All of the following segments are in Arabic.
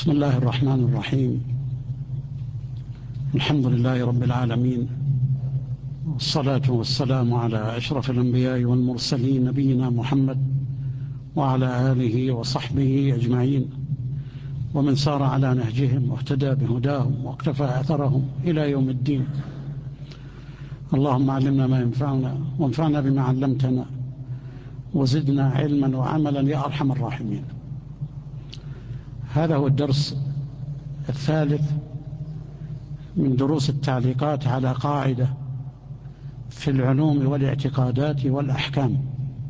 بسم الله الرحمن الرحيم. الحمد لله رب العالمين، والصلاة والسلام على أشرف الأنبياء والمرسلين نبينا محمد وعلى آله وصحبه أجمعين، ومن سار على نهجهم واهتدى بهداهم واقتفى أثرهم إلى يوم الدين. اللهم علمنا ما ينفعنا وانفعنا بما علمتنا وزدنا علما وعملا يا أرحم الراحمين. هذا هو الدرس الثالث من دروس التعليقات على قاعدة في العلوم والاعتقادات والأحكام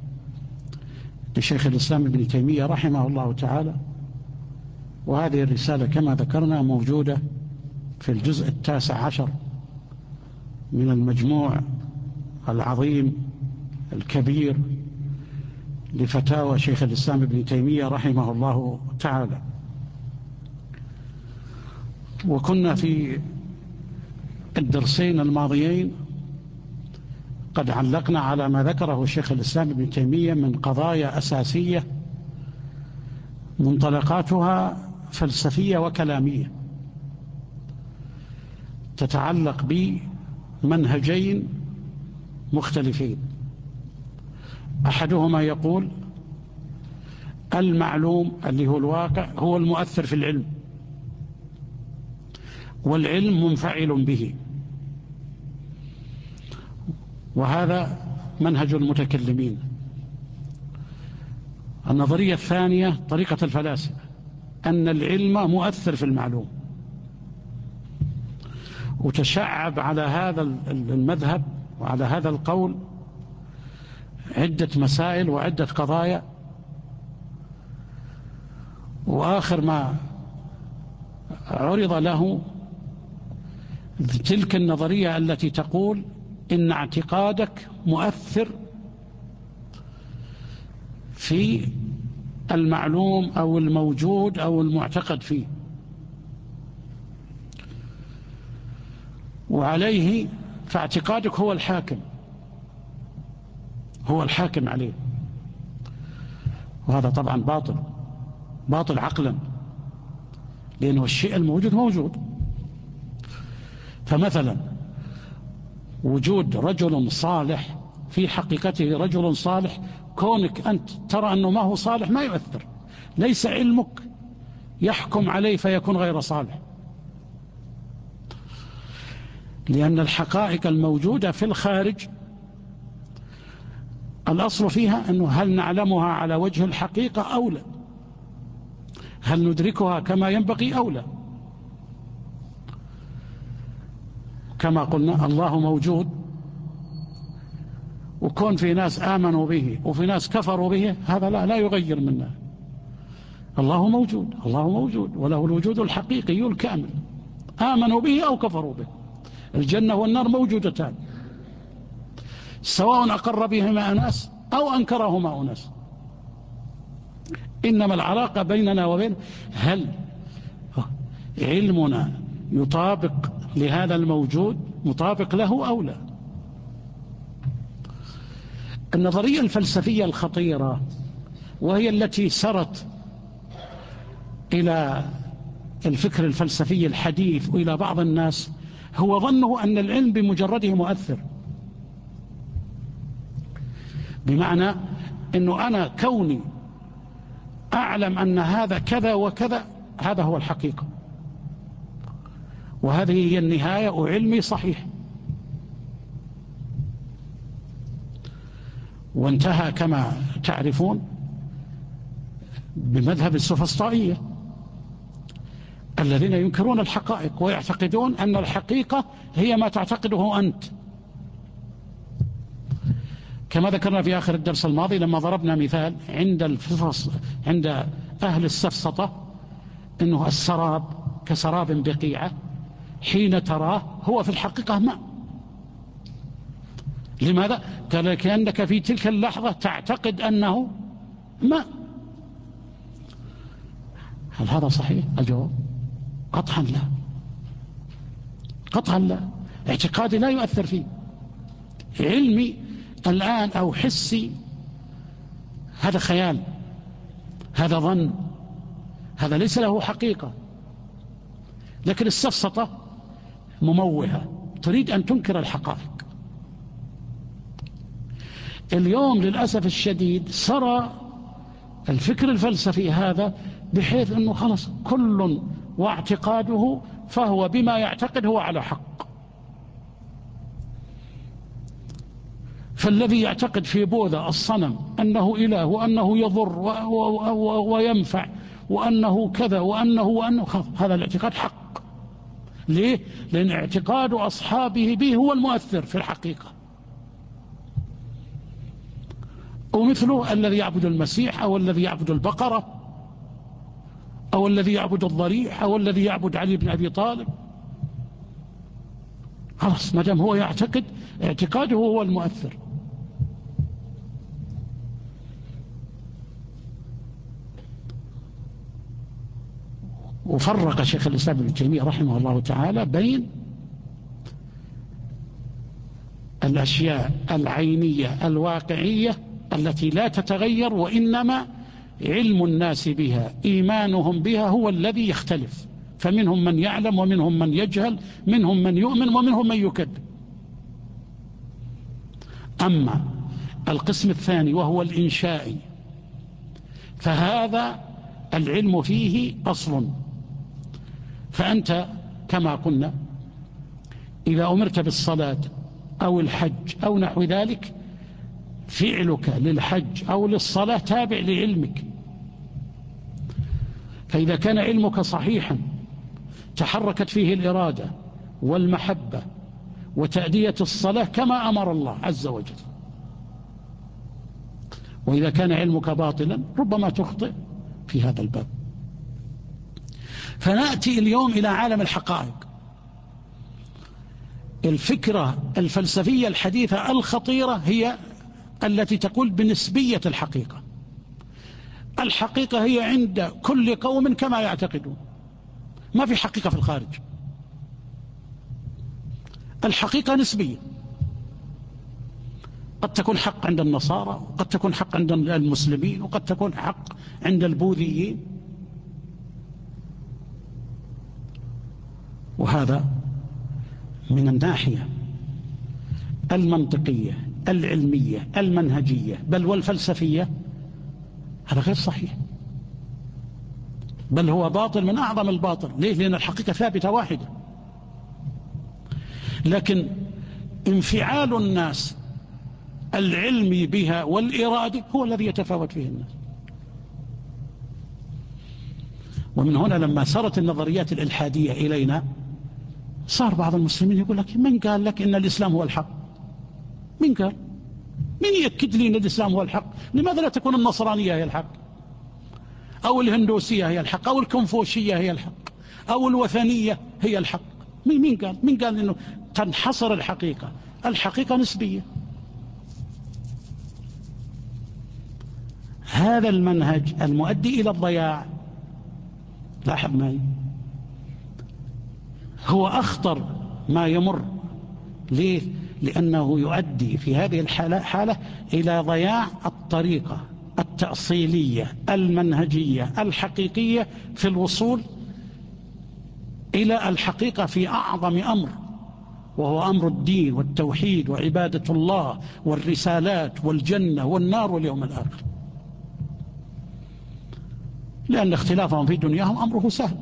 لشيخ الإسلام ابن تيمية رحمه الله تعالى. وهذه الرسالة كما ذكرنا موجودة في الجزء 19 من المجموع العظيم الكبير لفتاوى شيخ الإسلام ابن تيمية رحمه الله تعالى. وكنا في الدرسين الماضيين قد علقنا على ما ذكره شيخ الإسلام ابن تيمية من قضايا أساسية منطلقاتها فلسفية وكلامية تتعلق بمنهجين مختلفين. أحدهما يقول المعلوم اللي هو الواقع هو المؤثر في العلم، والعلم منفعل به، وهذا منهج المتكلمين. النظرية الثانية طريقة الفلاسفة، أن العلم مؤثر في المعلوم. وتشعب على هذا المذهب وعلى هذا القول عدة مسائل وعدة قضايا، وآخر ما عرض له تلك النظرية التي تقول إن اعتقادك مؤثر في المعلوم أو الموجود أو المعتقد فيه، وعليه فاعتقادك هو الحاكم، هو الحاكم عليه. وهذا طبعا باطل عقلا، لأنه الشيء الموجود موجود. فمثلا وجود رجل صالح في حقيقته رجل صالح، كونك أنت ترى أنه ما هو صالح ما يؤثر، ليس علمك يحكم عليه فيكون غير صالح، لأن الحقائق الموجودة في الخارج الأصل فيها أنه هل نعلمها على وجه الحقيقة أو لا، هل ندركها كما ينبغي أو لا. كما قلنا الله موجود، وكون في ناس آمنوا به وفي ناس كفروا به هذا لا يغير منا. الله موجود، الله موجود وله الوجود الحقيقي الكامل، آمنوا به أو كفروا به. الجنة والنار موجودتان، سواء أقر بهما أناس أو أنكرهما أناس. إنما العلاقة بيننا وبين هل علمنا يطابق لهذا الموجود، مطابق له أو لا. النظرية الفلسفية الخطيرة، وهي التي سرت إلى الفكر الفلسفي الحديث وإلى بعض الناس، هو ظنه أن العلم بمجرده مؤثر، بمعنى أنه أنا كوني أعلم أن هذا كذا وكذا هذا هو الحقيقة، وهذه هي النهاية وعلمي صحيح. وانتهى كما تعرفون بمذهب السوفسطائية الذين ينكرون الحقائق ويعتقدون أن الحقيقة هي ما تعتقده أنت، كما ذكرنا في آخر الدرس الماضي لما ضربنا مثال عند أهل السفسطة أنه السراب كسراب بقيعة، حين تراه هو في الحقيقة ماء. لماذا؟ قال كأنك في تلك اللحظة تعتقد أنه ماء. هل هذا صحيح؟ الجواب قطعا لا، قطعا لا. اعتقادي لا يؤثر فيه، علمي الآن أو حسي هذا خيال، هذا ظن، هذا ليس له حقيقة. لكن السفسطة مموهة، تريد أن تنكر الحقائق. اليوم للأسف الشديد سرى الفكر الفلسفي هذا بحيث أنه خلص كل واعتقاده، فهو بما يعتقد هو على حق. فالذي يعتقد في بوذا الصنم أنه إله وأنه يضر وينفع وأنه كذا وأنه هذا الاعتقاد حق. ليه؟ لأن اعتقاد أصحابه به هو المؤثر في الحقيقة. ومثله الذي يعبد المسيح أو الذي يعبد البقرة أو الذي يعبد الضريح أو الذي يعبد علي بن أبي طالب. خلاص ما دام هو يعتقد، اعتقاده هو المؤثر. وفرق شيخ الإسلام ابن تيمية رحمه الله تعالى بين الأشياء العينية الواقعية التي لا تتغير، وإنما علم الناس بها، إيمانهم بها هو الذي يختلف، فمنهم من يعلم ومنهم من يجهل، منهم من يؤمن ومنهم من يكذب. أما القسم الثاني وهو الإنشائي، فهذا العلم فيه أصل. فأنت كما قلنا إذا أمرت بالصلاة أو الحج أو نحو ذلك، فعلك للحج أو للصلاة تابع لعلمك. فإذا كان علمك صحيحا تحركت فيه الإرادة والمحبة وتأدية الصلاة كما أمر الله عز وجل. وإذا كان علمك باطلا ربما تخطئ في هذا الباب. فنأتي اليوم إلى عالم الحقائق. الفكرة الفلسفية الحديثة الخطيرة هي التي تقول بنسبية الحقيقة. الحقيقة هي عند كل قوم كما يعتقدون، ما في حقيقة في الخارج. الحقيقة نسبية، قد تكون حق عند النصارى، وقد تكون حق عند المسلمين، وقد تكون حق عند البوذيين. وهذا من الناحية المنطقية العلمية المنهجية بل والفلسفية هذا غير صحيح، بل هو باطل من أعظم الباطل. ليه؟ لأن الحقيقة ثابتة واحدة، لكن انفعال الناس العلمي بها والإرادي هو الذي يتفاوت فيه الناس. ومن هنا لما صارت النظريات الإلحادية إلينا، صار بعض المسلمين يقول لك: من قال لك إن الإسلام هو الحق؟ من قال؟ من يأكد لي أن الإسلام هو الحق؟ لماذا لا تكون النصرانية هي الحق، أو الهندوسية هي الحق، أو الكونفوشية هي الحق، أو الوثنية هي الحق؟ من قال؟ من قال إنه تنحصر الحقيقة؟ الحقيقة نسبية. هذا المنهج المؤدي إلى الضياع، لاحظ معي، هو أخطر ما يمر. ليه؟ لأنه يؤدي في هذه الحالة إلى ضياع الطريقة التأصيلية المنهجية الحقيقية في الوصول إلى الحقيقة في أعظم أمر، وهو أمر الدين والتوحيد وعبادة الله والرسالات والجنة والنار واليوم الآخر. لأن اختلافهم في دنياهم أمره سهل،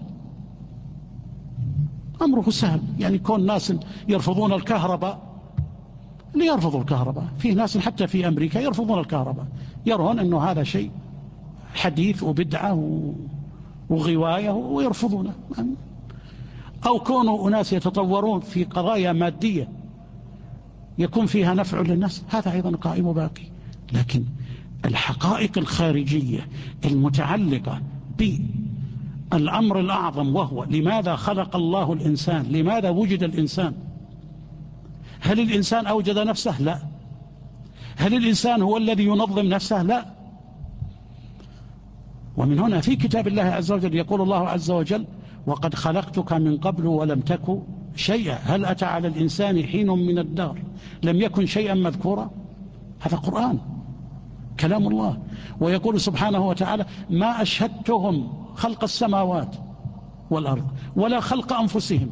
أمره سهل. يعني كون ناس يرفضون الكهرباء، ليرفضوا الكهرباء. في ناس حتى في أمريكا يرفضون الكهرباء، يرون أنه هذا شيء حديث وبدعة وغواية ويرفضونه. أو كونوا أناس يتطورون في قضايا مادية يكون فيها نفع للناس، هذا أيضا قائم باقي. لكن الحقائق الخارجية المتعلقة بالأمر الأعظم، وهو لماذا خلق الله الإنسان، لماذا وجد الإنسان، هل الإنسان أوجد نفسه؟ لا. هل الإنسان هو الذي ينظم نفسه؟ لا. ومن هنا في كتاب الله عز وجل يقول الله عز وجل: وقد خلقتك من قبل ولم تك شيئا هل أتى على الإنسان حين من الدهر لم يكن شيئا مذكورا. هذا قرآن كلام الله. ويقول سبحانه وتعالى: ما أشهدتهم خلق السماوات والأرض ولا خلق أنفسهم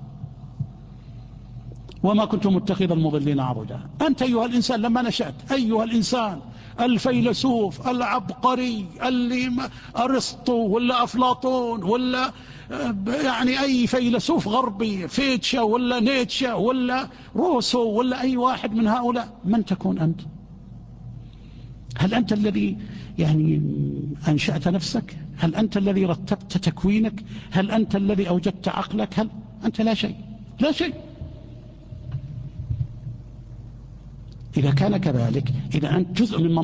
وما كنت متخذ المضلين عضدا. أنت أيها الإنسان لما نشأت أيها الإنسان الفيلسوف العبقري اللي أرسطو ولا أفلاطون ولا يعني أي فيلسوف غربي فيتشا ولا نيتشا ولا روسو ولا أي واحد من هؤلاء، من تكون أنت؟ هل أنت الذي يعني أنشأت نفسك؟ هل أنت الذي رتبت تكوينك؟ هل أنت الذي أوجدت عقلك؟ هل أنت لا شيء، لا شيء. إذا كان كذلك إذا أنت جزء من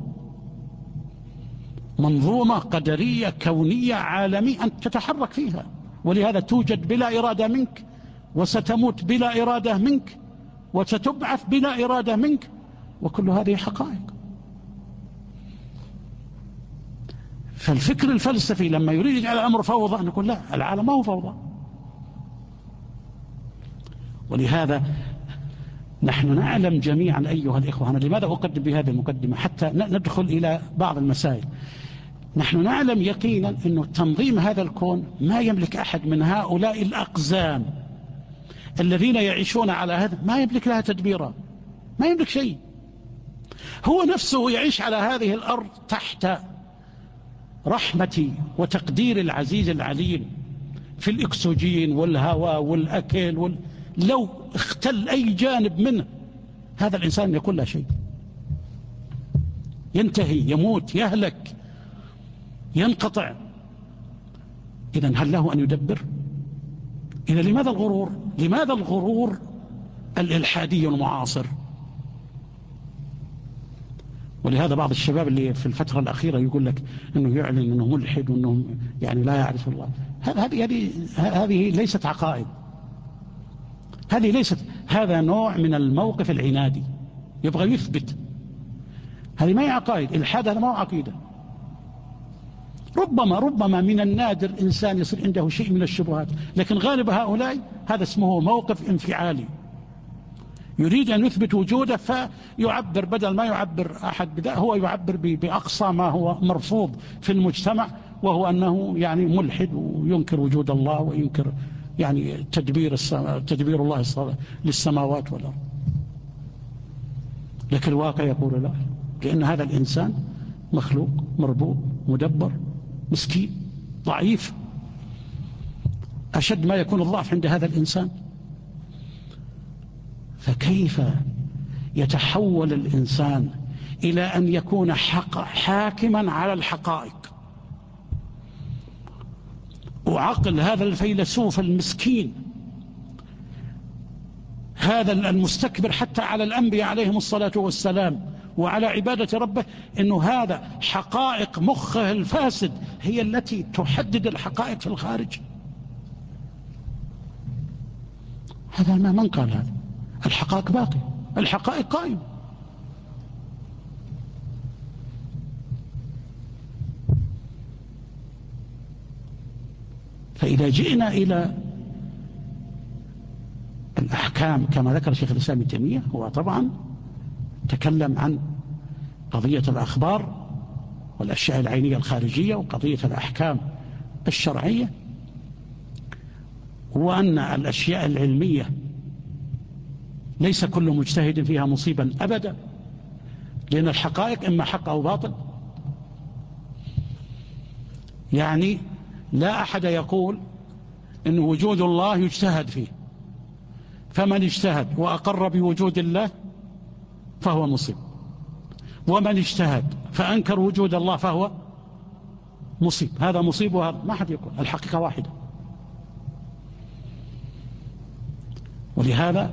منظومة قدرية كونية عالمية أنت تتحرك فيها، ولهذا توجد بلا إرادة منك، وستموت بلا إرادة منك، وستبعث بلا إرادة منك، وكل هذه حقائق. فالفكر الفلسفي لما يريد يجعل الأمر فوضى نقول لا، العالم ما هو فوضى. ولهذا نحن نعلم جميعا أيها الإخوة، أنا لماذا أقدم بهذه المقدمة حتى ندخل إلى بعض المسائل. نحن نعلم يقينا أن تنظيم هذا الكون ما يملك أحد من هؤلاء الأقزام الذين يعيشون على هذا، ما يملك لها تدبيرا، ما يملك شيء. هو نفسه يعيش على هذه الأرض تحت رحمة وتقدير العزيز العليم في الأكسجين والهواء والأكل لو اختل أي جانب منه هذا الإنسان يكون لا شيء، ينتهي، يموت، يهلك، ينقطع. إذن هل له أن يدبر؟ إذن لماذا الغرور؟ لماذا الغرور الإلحادي المعاصر؟ ولهذا بعض الشباب اللي في الفترة الأخيرة يقول لك أنه يعلن أنه ملحد وأنه يعني لا يعرف الله. هذه ليست عقائد، هذه ليست، هذا نوع من الموقف العنادي يبغى يثبت. هذه ما هي عقائد، الحاد هذا ما هو عقيدة. ربما من النادر إنسان يصير عنده شيء من الشبهات، لكن غالب هؤلاء هذا اسمه موقف انفعالي، يريد أن يثبت وجوده فيعبر، بدل ما يعبر أحد بذا هو يعبر بأقصى ما هو مرفوض في المجتمع، وهو أنه يعني ملحد وينكر وجود الله وينكر يعني تدبير الله للسماوات والأرض. لكن الواقع يقول لا، لأن هذا الإنسان مخلوق مربوب مدبر مسكين ضعيف، أشد ما يكون الضعف عند هذا الإنسان. فكيف يتحول الإنسان إلى أن يكون حاكما على الحقائق؟ وعقل هذا الفيلسوف المسكين، هذا المستكبر حتى على الأنبياء عليهم الصلاة والسلام وعلى عبادة ربه، إنه هذا حقائق مخه الفاسد هي التي تحدد الحقائق في الخارج. هذا من قال هذا؟ الحقائق باقية، الحقائق قائمة. فإذا جئنا إلى الأحكام كما ذكر شيخ الإسلام ابن تيمية، هو طبعا تكلم عن قضية الأخبار والأشياء العينية الخارجية وقضية الأحكام الشرعية، وأن الأشياء العلمية ليس كل مجتهد فيها مصيبا أبدا، لأن الحقائق إما حق أو باطل. يعني لا أحد يقول إن وجود الله يجتهد فيه، فمن اجتهد وأقر بوجود الله فهو مصيب، ومن اجتهد فأنكر وجود الله فهو مصيب. هذا مصيب وهذا ما حد يقول، الحقيقة واحدة. ولهذا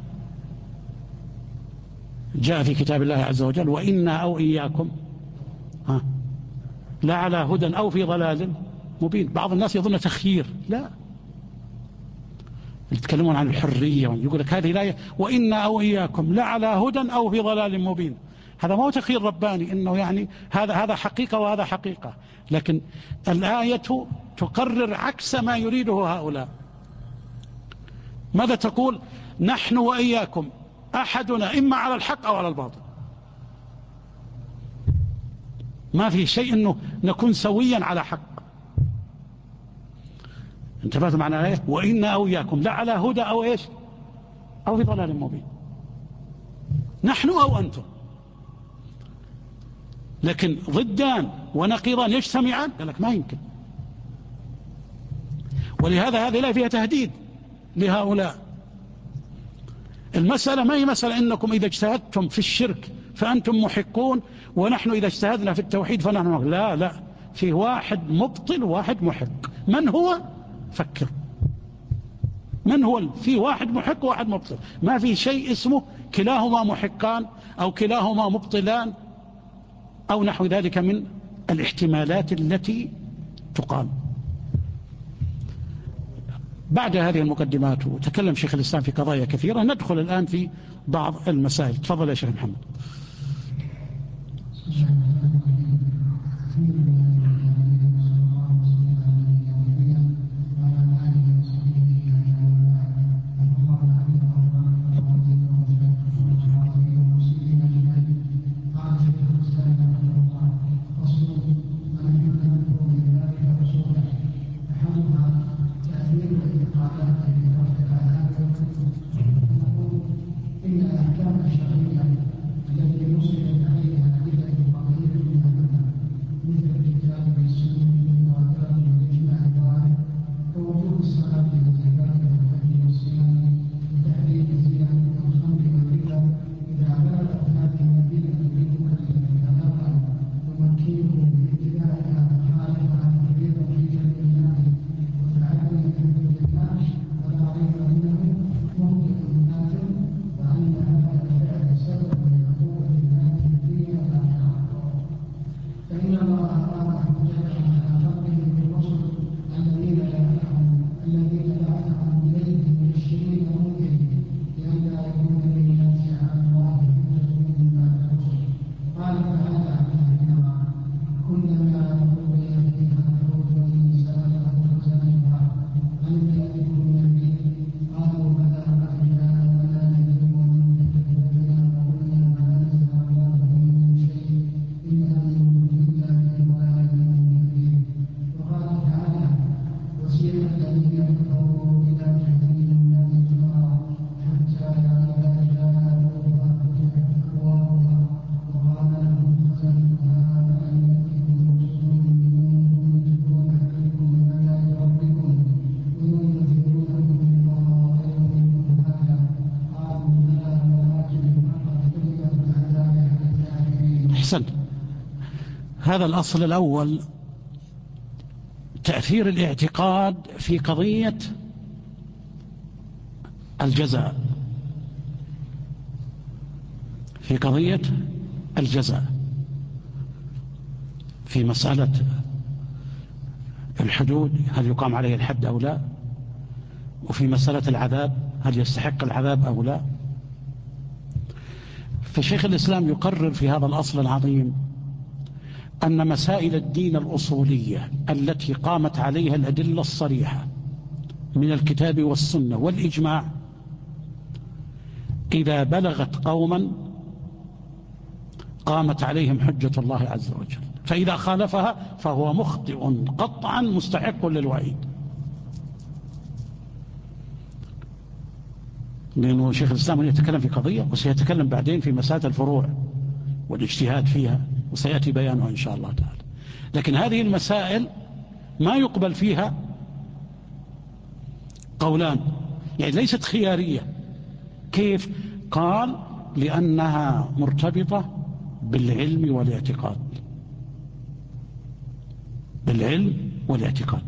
جاء في كتاب الله عز وجل: وإنا أو إياكم لا على هدى أو في ضلال مبين. بعض الناس يظن تخيير، لا، يتكلمون عن الحرية، يقول لك هذه الآية وإنا أو إياكم لا على هدى أو في ضلال مبين. هذا ما هو تخيير رباني، إنه يعني هذا حقيقة وهذا حقيقة، لكن الآية تقرر عكس ما يريده هؤلاء. ماذا تقول؟ نحن وإياكم أحدنا إما على الحق أو على الباطل، ما في شيء أنه نكون سويا على حق. انتبهت معنى ايه؟ وإنا أو إياكم لعلى هدى أو إيش؟ أو في ضلال مبين. نحن أو أنتم. لكن ضدان ونقيضان يجتمعان، قال لك ما يمكن. ولهذا هذه الآية فيها تهديد لهؤلاء. المسألة ما هي مسألة إنكم إذا اجتهدتم في الشرك فأنتم محقون، ونحن إذا اجتهدنا في التوحيد فنحن محق. لا لا، في واحد مبطل وواحد محق. من هو؟ فكر. من هو؟ في واحد محق وواحد مبطل. ما في شيء اسمه كلاهما محقان أو كلاهما مبطلان أو نحو ذلك من الاحتمالات التي تقال. بعد هذه المقدمات وتكلم شيخ الإسلام في قضايا كثيرة، ندخل الآن في بعض المسائل. تفضل يا شيخ محمد. أحسنت. هذا الأصل الأول، تأثير الاعتقاد في قضية الجزاء، في قضية الجزاء، في مسألة الحدود هل يقام عليه الحد أو لا، وفي مسألة العذاب هل يستحق العذاب أو لا. فشيخ الإسلام يقرر في هذا الأصل العظيم أن مسائل الدين الأصولية التي قامت عليها الأدلة الصريحة من الكتاب والسنة والإجماع، إذا بلغت قوما قامت عليهم حجة الله عز وجل، فإذا خالفها فهو مخطئ قطعا مستحق للوعيد. لأنه شيخ الإسلام يتكلم في قضية وسيتكلم بعدين في مسائل الفروع والاجتهاد فيها، وسيأتي بيانه إن شاء الله تعالى. لكن هذه المسائل ما يقبل فيها قولان، يعني ليست خيارية. كيف؟ قال لأنها مرتبطة بالعلم والاعتقاد، بالعلم والاعتقاد.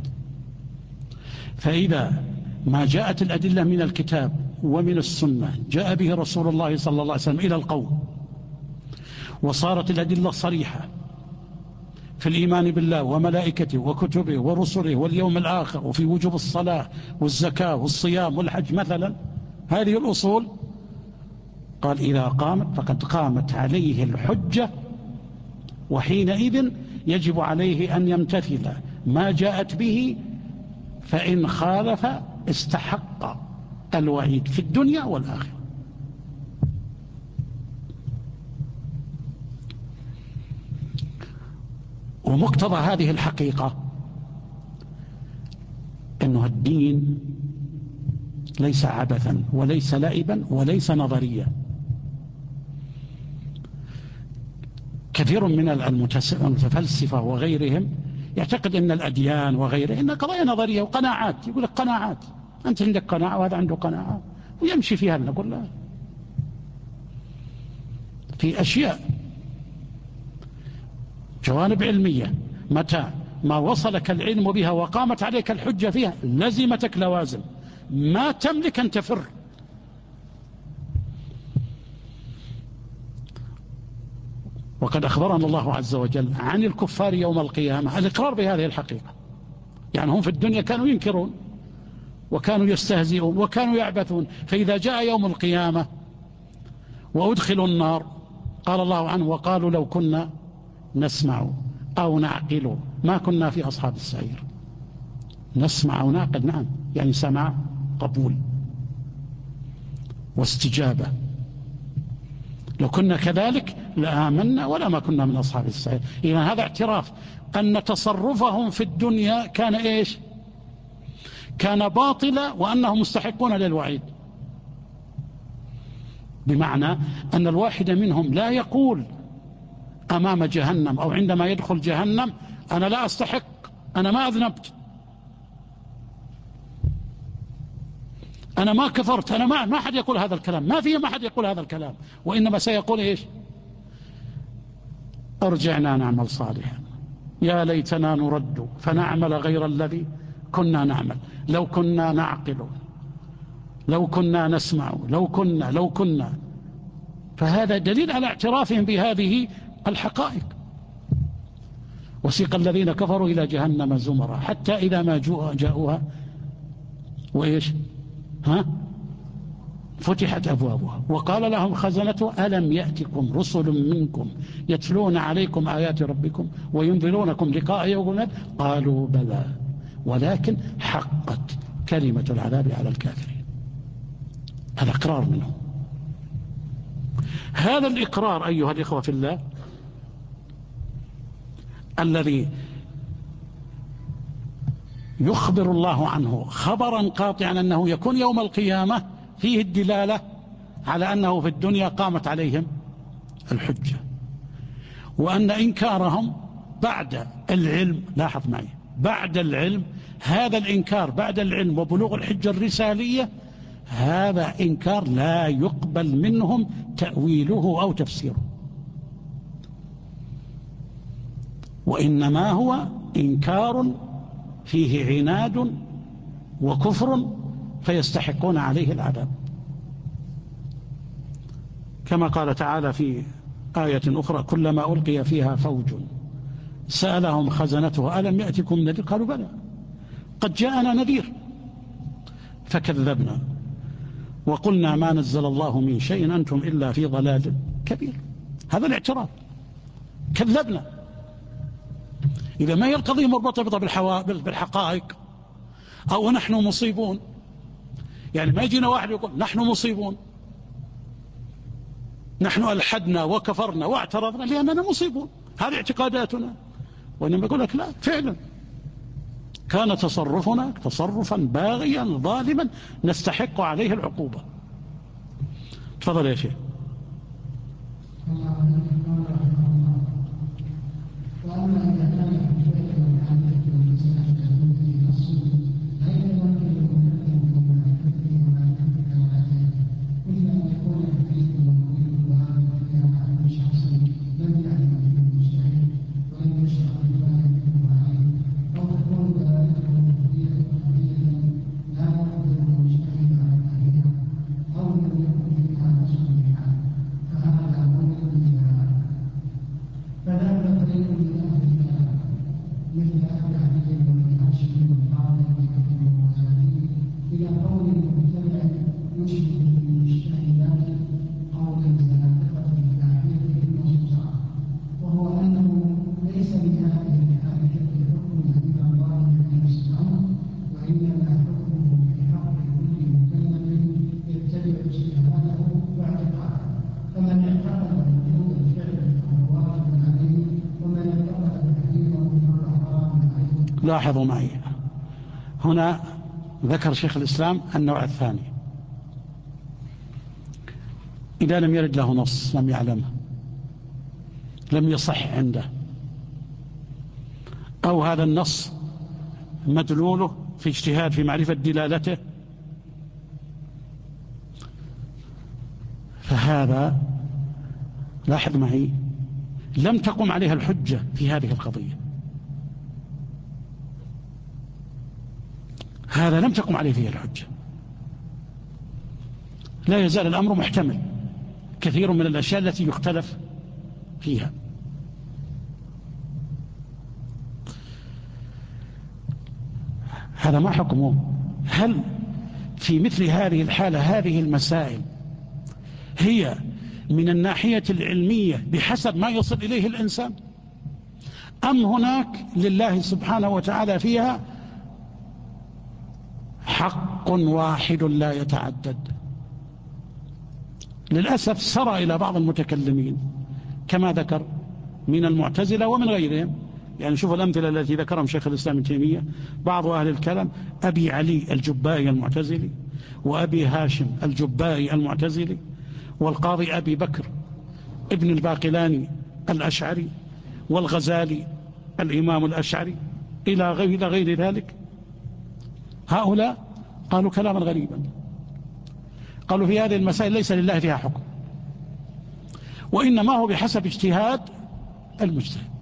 فإذا ما جاءت الأدلة من الكتاب ومن السنة جاء به رسول الله صلى الله عليه وسلم إلى القوم، وصارت الأدلة صريحة في الإيمان بالله وملائكته وكتبه ورسله واليوم الآخر، وفي وجوب الصلاة والزكاة والصيام والحج مثلا، هذه الأصول، قال إذا قامت فقد قامت عليه الحجة، وحينئذ يجب عليه أن يمتثل ما جاءت به، فإن خالف استحق الوعيد في الدنيا والآخرة. ومقتضى هذه الحقيقة أنه الدين ليس عبثا وليس لعبا وليس نظريا. كثير من المتفلسفة وغيرهم يعتقد أن الأديان وغيره إنها قضايا نظرية وقناعات. يقول لك قناعات، أنت عندك قناعة وهذا عنده قناعة ويمشي فيها. نقول لا، في أشياء جوانب علمية متى ما وصلك العلم بها وقامت عليك الحجة فيها لزمتك لوازم، ما تملك أن تفر. وقد أخبرنا الله عز وجل عن الكفار يوم القيامة الإقرار بهذه الحقيقة. يعني هم في الدنيا كانوا ينكرون وكانوا يستهزئون وكانوا يعبثون، فإذا جاء يوم القيامة وأدخلوا النار قال الله عنه وقالوا لو كنا نسمع أو نعقل ما كنا في أصحاب السعير. نسمع أو نعقل، نعم، يعني سمع قبول واستجابة. لو كنا كذلك لآمنا ولا ما كنا من أصحاب السعير. إذن هذا اعتراف أن تصرفهم في الدنيا كان إيش؟ كان باطلا وأنهم مستحقون للوعيد. بمعنى أن الواحد منهم لا يقول أمام جهنم أو عندما يدخل جهنم أنا لا أستحق، أنا ما أذنبت، أنا ما كفرت، أنا ما أحد يقول هذا الكلام، ما فيه ما أحد يقول هذا الكلام، وإنما سيقول إيش؟ ارجعنا نعمل صالحا، يا ليتنا نرد فنعمل غير الذي كنا نعمل، لو كنا نعقل، لو كنا نسمع، لو كنا. فهذا دليل على اعترافهم بهذه الحقائق. وسيق الذين كفروا إلى جهنم زمرا حتى إذا ما جاءوها وإيش؟ فتحت أبوابها وقال لهم خزنته ألم يأتكم رسل منكم يتلون عليكم آيات ربكم وينذرونكم لقاء يوم، قالوا بلى ولكن حقت كلمة العذاب على الكافرين. هذا إقرار منهم. هذا الإقرار أيها الإخوة في الله الذي يخبر الله عنه خبرا قاطعا أنه يكون يوم القيامة فيه الدلالة على أنه في الدنيا قامت عليهم الحجة، وأن إنكارهم بعد العلم، لاحظ معي، بعد العلم، هذا الإنكار بعد العلم وبلوغ الحجة الرسالية هذا إنكار لا يقبل منهم تأويله أو تفسيره، وإنما هو إنكار فيه عناد وكفر فيستحقون عليه العذاب. كما قال تعالى في آية أخرى كلما ألقي فيها فوج سألهم خزنته ألم يأتكم نذير قالوا بلى قد جاءنا نذير فكذبنا وقلنا ما نزل الله من شيء أنتم إلا في ضلال كبير. هذا الاعتراف، كذبنا. إذا ما هي القضية مرتبطة بالحقائق أو نحن مصيبون، يعني ما يجينا واحد يقول نحن مصيبون، نحن ألحدنا وكفرنا واعترضنا لأننا مصيبون، هذه اعتقاداتنا، وإنما يقول لك لا، فعلا كان تصرفنا تصرفا باغيا ظالما نستحق عليه العقوبة. تفضل يا شيخ. لاحظوا معي هنا ذكر شيخ الإسلام النوع الثاني: إذا لم يرد له نص، لم يعلمه، لم يصح عنده، أو هذا النص مدلوله في اجتهاد في معرفة دلالته، فهذا لاحظ معي لم تقم عليها الحجة في هذه القضية. هذا لم تقم عليه فيه الحجة. لا يزال الأمر محتمل، كثير من الأشياء التي يختلف فيها. هذا ما حكمه؟ هل في مثل هذه الحالة هذه المسائل هي من الناحية العلمية بحسب ما يصل إليه الإنسان، أم هناك لله سبحانه وتعالى فيها حق واحد لا يتعدد؟ للأسف سرى إلى بعض المتكلمين كما ذكر من المعتزلة ومن غيرهم. يعني شوفوا الأمثلة التي ذكرهم شيخ الإسلام ابن تيمية: بعض أهل الكلام أبي علي الجبائي المعتزلي، وأبي هاشم الجبائي المعتزلي، والقاضي أبي بكر ابن الباقلاني الأشعري، والغزالي الإمام الأشعري، إلى غير ذلك. هؤلاء قالوا كلاما غريبا، قالوا في هذه المسائل ليس لله فيها حكم، وإنما هو بحسب اجتهاد المجتهد.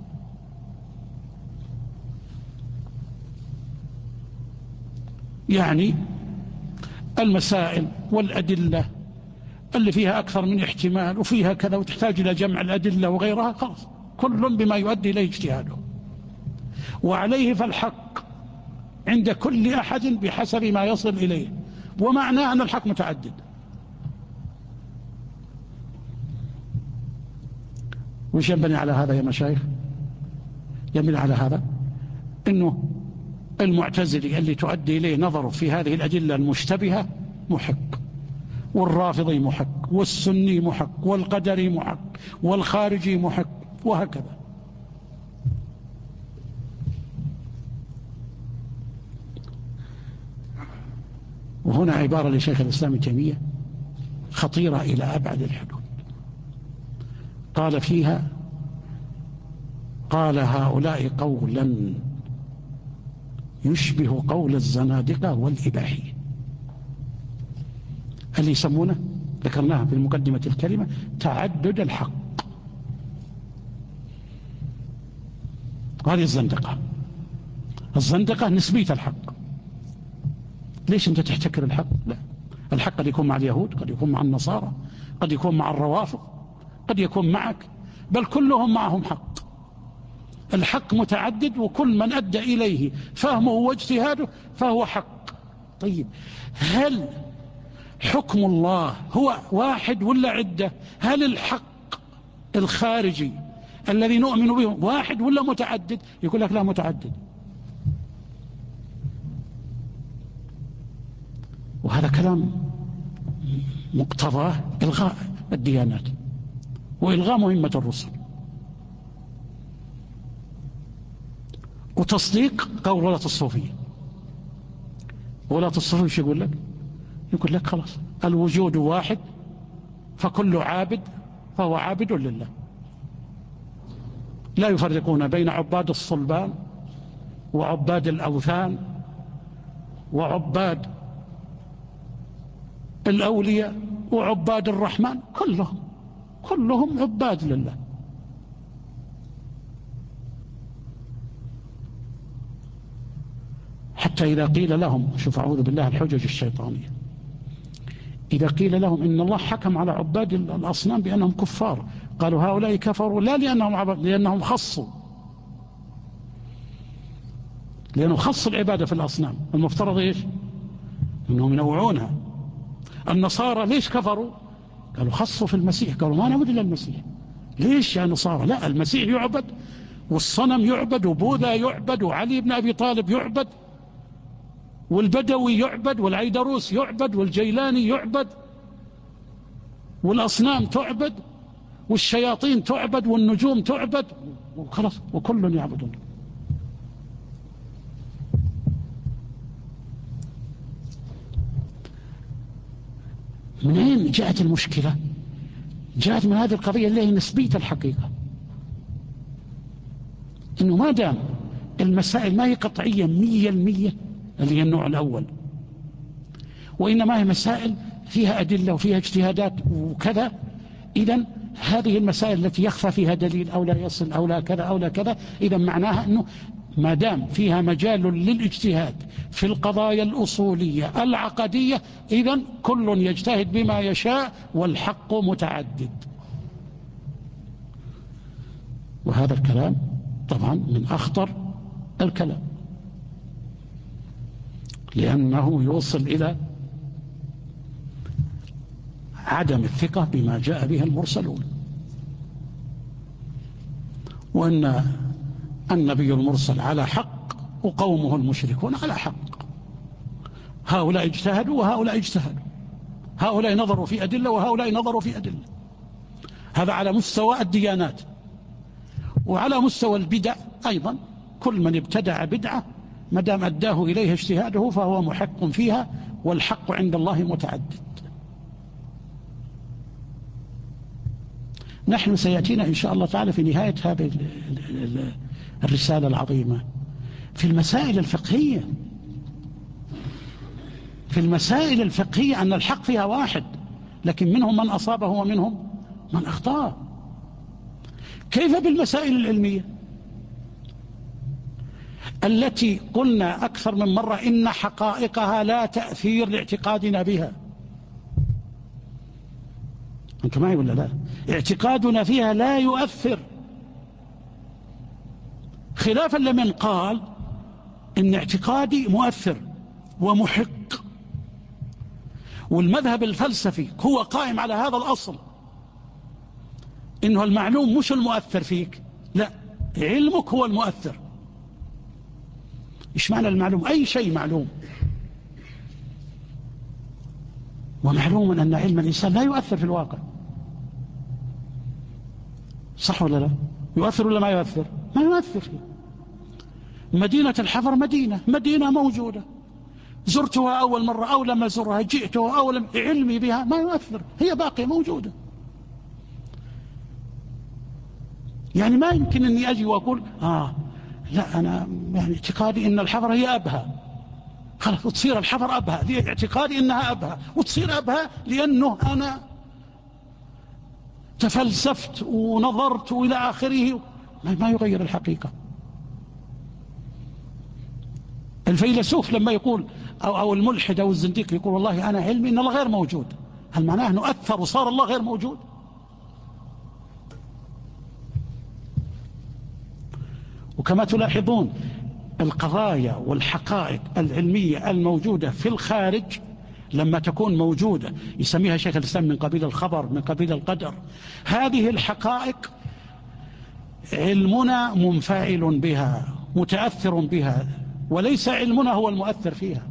يعني المسائل والأدلة اللي فيها أكثر من احتمال وفيها كذا وتحتاج إلى جمع الأدلة وغيرها، خلاص كل بما يؤدي إليه اجتهاده، وعليه فالحق عند كل أحد بحسب ما يصل إليه، ومعناه أن الحق متعدد. وش ينبني على هذا يا مشايخ؟ ينبني على هذا إنه المعتزلي اللي تؤدي إليه نظره في هذه الأدلة المشتبهة محق، والرافضي محق، والسني محق، والقدري محق، والخارجي محق، وهكذا. وهنا عبارة لشيخ الإسلام ابن تيمية خطيرة إلى أبعد الحدود، قال فيها: قال هؤلاء قولا يشبه قول الزنادقة والإباحية، اللي يسمونه ذكرناها في مقدمة الكلمة تعدد الحق. وهذه الزندقة نسبية الحق. ليش أنت تحتكر الحق؟ لا، الحق قد يكون مع اليهود، قد يكون مع النصارى، قد يكون مع الروافض، قد يكون معك، بل كلهم معهم حق. الحق متعدد، وكل من أدى إليه فهمه واجتهاده فهو حق. طيب، هل حكم الله هو واحد ولا عدة؟ هل الحق الخارجي الذي نؤمن به واحد ولا متعدد؟ يقول لك لا، متعدد. وهذا كلام مقتضاه إلغاء الديانات وإلغاء مهمة الرسل، وتصديق قول ولاة الصوفية. ولاة الصوفية ايش يقول لك؟ يقول لك خلاص الوجود واحد، فكل عابد فهو عابد لله، لا يفرقون بين عباد الصلبان وعباد الأوثان وعباد الأولياء وعباد الرحمن، كلهم عباد لله. حتى إذا قيل لهم، شوف أعوذ بالله الحجج الشيطانية، إذا قيل لهم إن الله حكم على عباد الأصنام بأنهم كفار، قالوا هؤلاء كفروا لا لأنهم عباد، لأنهم خصوا العبادة في الأصنام. المفترض إيش؟ أنهم ينوعونها. النصارى ليش كفروا؟ قالوا خصوا في المسيح، قالوا ما نعبد إلا المسيح. ليش يا نصارى؟ لا، المسيح يعبد، والصنم يعبد، وبوذا يعبد، وعلي بن أبي طالب يعبد، والبدوي يعبد، والعيدروس يعبد، والجيلاني يعبد، والأصنام تعبد، والشياطين تعبد، والنجوم تعبد، وخلاص وكل يعبدون. من أين جاءت المشكلة؟ جاءت من هذه القضية اللي هي نسبية الحقيقة، إنه ما دام المسائل ما هي قطعية 100% اللي هي النوع الأول، وإنما هي مسائل فيها أدلة وفيها اجتهادات وكذا، إذن هذه المسائل التي يخفى فيها دليل أو لا يصل أو لا كذا أو لا كذا، إذن معناها أنه ما دام فيها مجال للاجتهاد في القضايا الأصولية العقدية، إذن كل يجتهد بما يشاء والحق متعدد. وهذا الكلام طبعا من أخطر الكلام، لأنه يوصل إلى عدم الثقة بما جاء به المرسلون، وأن النبي المرسل على حق وقومه المشركون على حق. هؤلاء اجتهدوا وهؤلاء اجتهدوا، هؤلاء نظروا في أدلة وهؤلاء نظروا في أدلة. هذا على مستوى الديانات. وعلى مستوى البدع أيضا، كل من ابتدع بدعة ما دام أداه إليها اجتهاده فهو محق فيها، والحق عند الله متعدد. نحن سيأتينا إن شاء الله تعالى في نهاية هذه الرسالة العظيمة في المسائل الفقهية، في المسائل الفقهية أن الحق فيها واحد، لكن منهم من أصابه ومنهم من أخطأ. كيف بالمسائل العلمية التي قلنا أكثر من مرة إن حقائقها لا تأثير لاعتقادنا بها؟ أنت معي ولا لا؟ اعتقادنا فيها لا يؤثر، خلافا لمن قال إن اعتقادي مؤثر ومحق. والمذهب الفلسفي هو قائم على هذا الأصل، إنه المعلوم مش المؤثر فيك، لا، علمك هو المؤثر. إيش معنى المعلوم؟ أي شيء معلوم. ومعلوم أن علم الإنسان لا يؤثر في الواقع، صح ولا لا؟ يؤثر ولا ما يؤثر؟ ما يؤثر فيه. مدينة الحفر مدينة موجودة، زرتها أول مرة أو لم أزرها، جئتها أو لم، علمي بها ما يؤثر، هي باقية موجودة. يعني ما يمكن أني أجي وأقول لا، أنا يعني اعتقادي أن الحفر هي أبها، خلاص وتصير الحفر أبها لاعتقادي أنها أبها، وتصير أبها لأنه أنا تفلسفت ونظرت إلى آخره. ما يغير الحقيقة. الفيلسوف لما يقول أو الملحد أو الزنديق يقول والله أنا علمي أن الله غير موجود، هل معناه أنه أثر وصار الله غير موجود؟ وكما تلاحظون القضايا والحقائق العلمية الموجودة في الخارج لما تكون موجودة يسميها شيخ الإسلام من قبيل الخبر، من قبيل القدر. هذه الحقائق علمنا منفعل بها متأثر بها، وليس علمنا هو المؤثر فيها.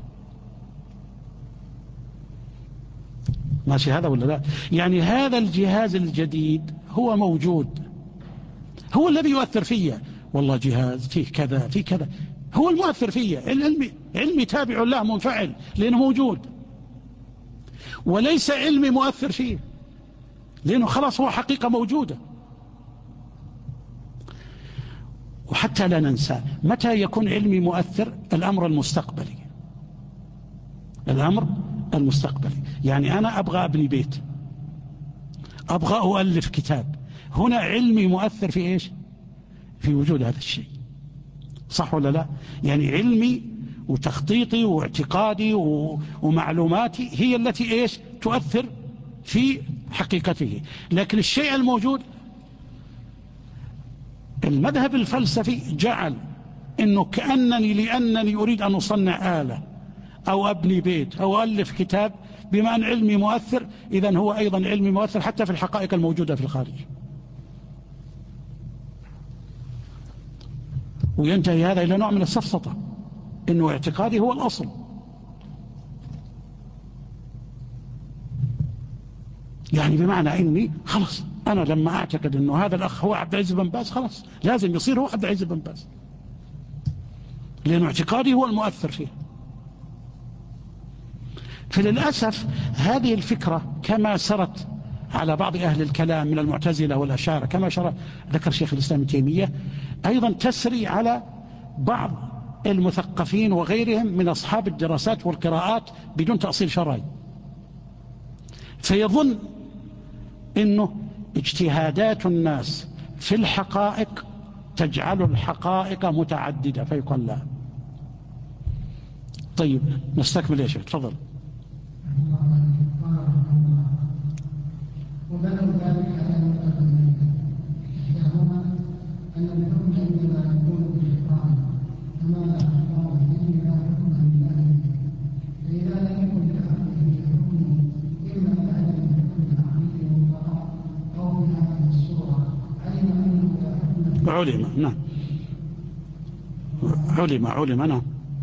ماشي هذا ولا لا؟ يعني هذا الجهاز الجديد هو موجود، هو الذي يؤثر فيه. والله جهاز فيه كذا فيه كذا، هو المؤثر فيه. علمي تابع له منفعل لأنه موجود، وليس علمي مؤثر فيه لأنه خلاص هو حقيقة موجودة. وحتى لا ننسى متى يكون علمي مؤثر؟ الأمر المستقبلي. الأمر المستقبلي، يعني أنا أبغى أبني بيت، أبغى أؤلف كتاب، هنا علمي مؤثر في إيش؟ في وجود هذا الشيء، صح ولا لا؟ يعني علمي وتخطيطي واعتقادي ومعلوماتي هي التي إيش؟ تؤثر في حقيقته. لكن الشيء الموجود، المذهب الفلسفي جعل إنه لأنني أريد أن أصنع آلة أو أبني بيت أو ألف كتاب، بما أن علمي مؤثر إذن هو أيضا علمي مؤثر حتى في الحقائق الموجودة في الخارج. وينتهي هذا إلى نوع من السفسطة، إنه اعتقادي هو الأصل. يعني بمعنى إني خلاص أنا لما أعتقد إنه هذا الأخ هو عبد العزيز بن باز، خلاص لازم يصير هو عبد العزيز بن باز، لأنه اعتقادي هو المؤثر فيه. فللأسف هذه الفكرة كما سرت على بعض أهل الكلام من المعتزلة والأشاعرة، كما ذكر شيخ الإسلام ابن تيمية، أيضا تسري على بعض المثقفين وغيرهم من أصحاب الدراسات والقراءات بدون تأصيل شرعي، فيظن أنه اجتهادات الناس في الحقائق تجعل الحقائق متعددة، فيقول لا. طيب نستكمل يا شيخ، تفضل. وبدأوا ذلك على المتقدمين، إحداهما أن الحكم عندما يكون بالإقرار كما لا أخبار به لا حكم لله، فإذا لم يكن لعقله حكم إما بعدم الحكم العقلي مطلقا أو بهذه الصورة علم أنه لا حكم علم، نعم، علم، نعم،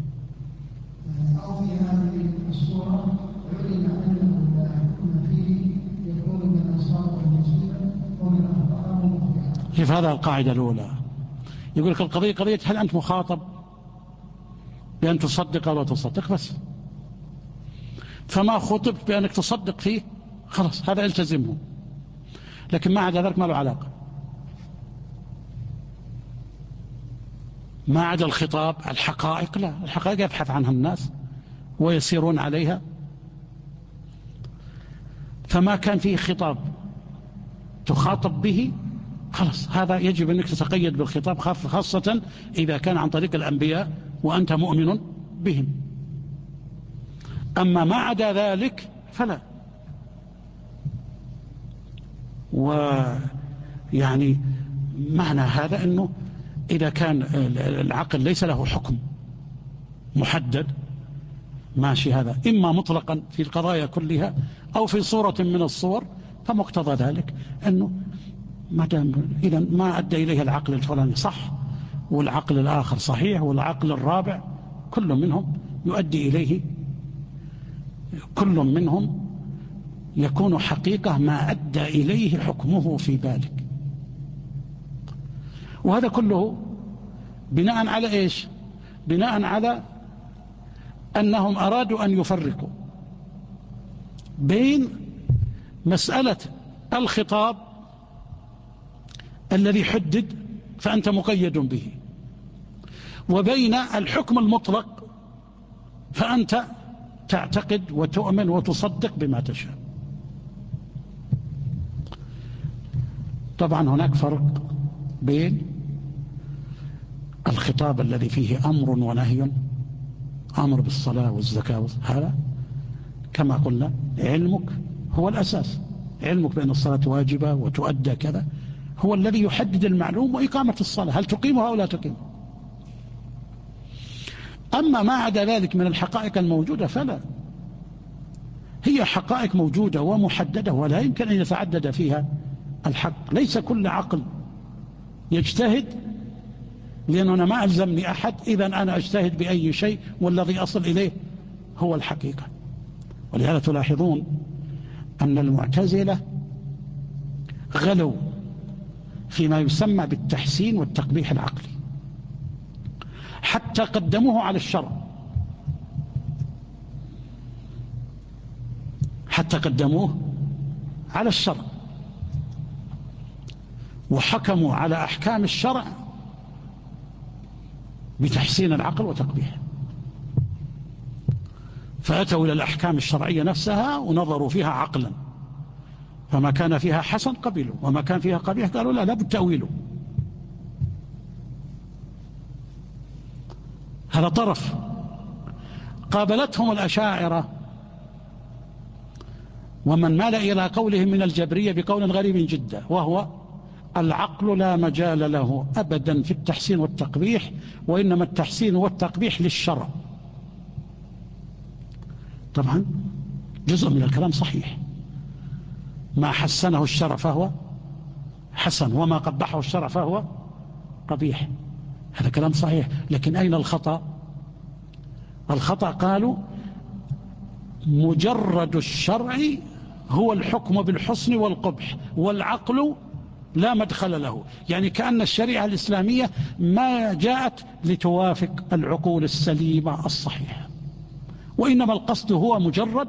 أو في هذه الصورة علم أنه لا حكم فيه يكون من أصابه مصيبا ومن أخطأه مخطئا. كيف هذا القاعدة الأولى؟ يقول لك القضية قضية هل أنت مخاطب بأن تصدق أو لا تصدق بس، فما خطبت بأنك تصدق فيه خلاص هذا التزمه، لكن ما عدا ذلك ما له علاقة. ما عدا الخطاب الحقائق لا، الحقائق يبحث عنها الناس ويسيرون عليها، فما كان فيه خطاب تخاطب به خلاص هذا يجب أنك تتقيد بالخطاب، خاصة إذا كان عن طريق الأنبياء وأنت مؤمن بهم. أما ما عدا ذلك فلا. ويعني معنى هذا أنه إذا كان العقل ليس له حكم محدد ماشي، هذا إما مطلقا في القضايا كلها أو في صورة من الصور، فمقتضى ذلك أنه ما دام إذا ما أدى إليه العقل الفلاني صح والعقل الآخر صحيح والعقل الرابع كل منهم يؤدي إليه، كل منهم يكون حقيقة ما أدى إليه حكمه في ذلك. وهذا كله بناء على إيش؟ بناء على أنهم أرادوا أن يفرقوا بين مسألة الخطاب الذي حدد فأنت مقيد به، وبين الحكم المطلق فأنت تعتقد وتؤمن وتصدق بما تشاء. طبعا هناك فرق بين الخطاب الذي فيه أمر ونهي، أمر بالصلاة والزكاة، هذا كما قلنا علمك هو الأساس، علمك بأن الصلاة واجبة وتؤدى كذا هو الذي يحدد المعلوم، وإقامة الصلاة هل تقيمها أو لا تقيمها. أما ما عدا ذلك من الحقائق الموجودة فلا، هي حقائق موجودة ومحددة ولا يمكن أن يتعدد فيها الحق. ليس كل عقل يجتهد، لأنه أنا ما ألزمني أحد، إذا أنا أجتهد بأي شيء والذي أصل إليه هو الحقيقة. ولهذا تلاحظون أن المعتزلة غلوا فيما يسمى بالتحسين والتقبيح العقلي، حتى قدموه على الشرع، حتى قدموه على الشرع وحكموا على أحكام الشرع بتحسين العقل وتقبيحه، فأتوا إلى الأحكام الشرعية نفسها ونظروا فيها عقلا، فما كان فيها حسن قبلوا وما كان فيها قبيح قالوا لا لابد تأويله. هذا طرف. قابلتهم الأشاعرة ومن مال إلى قولهم من الجبرية بقول غريب جدا، وهو العقل لا مجال له أبدا في التحسين والتقبيح، وإنما التحسين والتقبيح للشرع. طبعا جزء من الكلام صحيح، ما حسنه الشرع فهو حسن وما قبحه الشرع فهو قبيح، هذا كلام صحيح. لكن أين الخطأ؟ الخطأ قالوا مجرد الشرع هو الحكم بالحسن والقبح، والعقل لا مدخل له، يعني كأن الشريعة الإسلامية ما جاءت لتوافق العقول السليمة الصحيحة، وإنما القصد هو مجرد،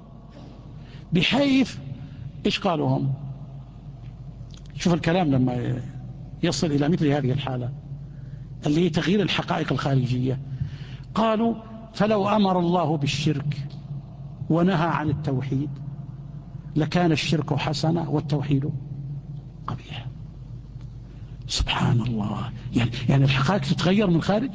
بحيث إيش قالوا هم؟ شوف الكلام لما يصل إلى مثل هذه الحالة اللي هي تغيير الحقائق الخارجية. قالوا فلو أمر الله بالشرك ونهى عن التوحيد لكان الشرك حسنا والتوحيد قبيح. سبحان الله، يعني الحقائق تتغير من خارج.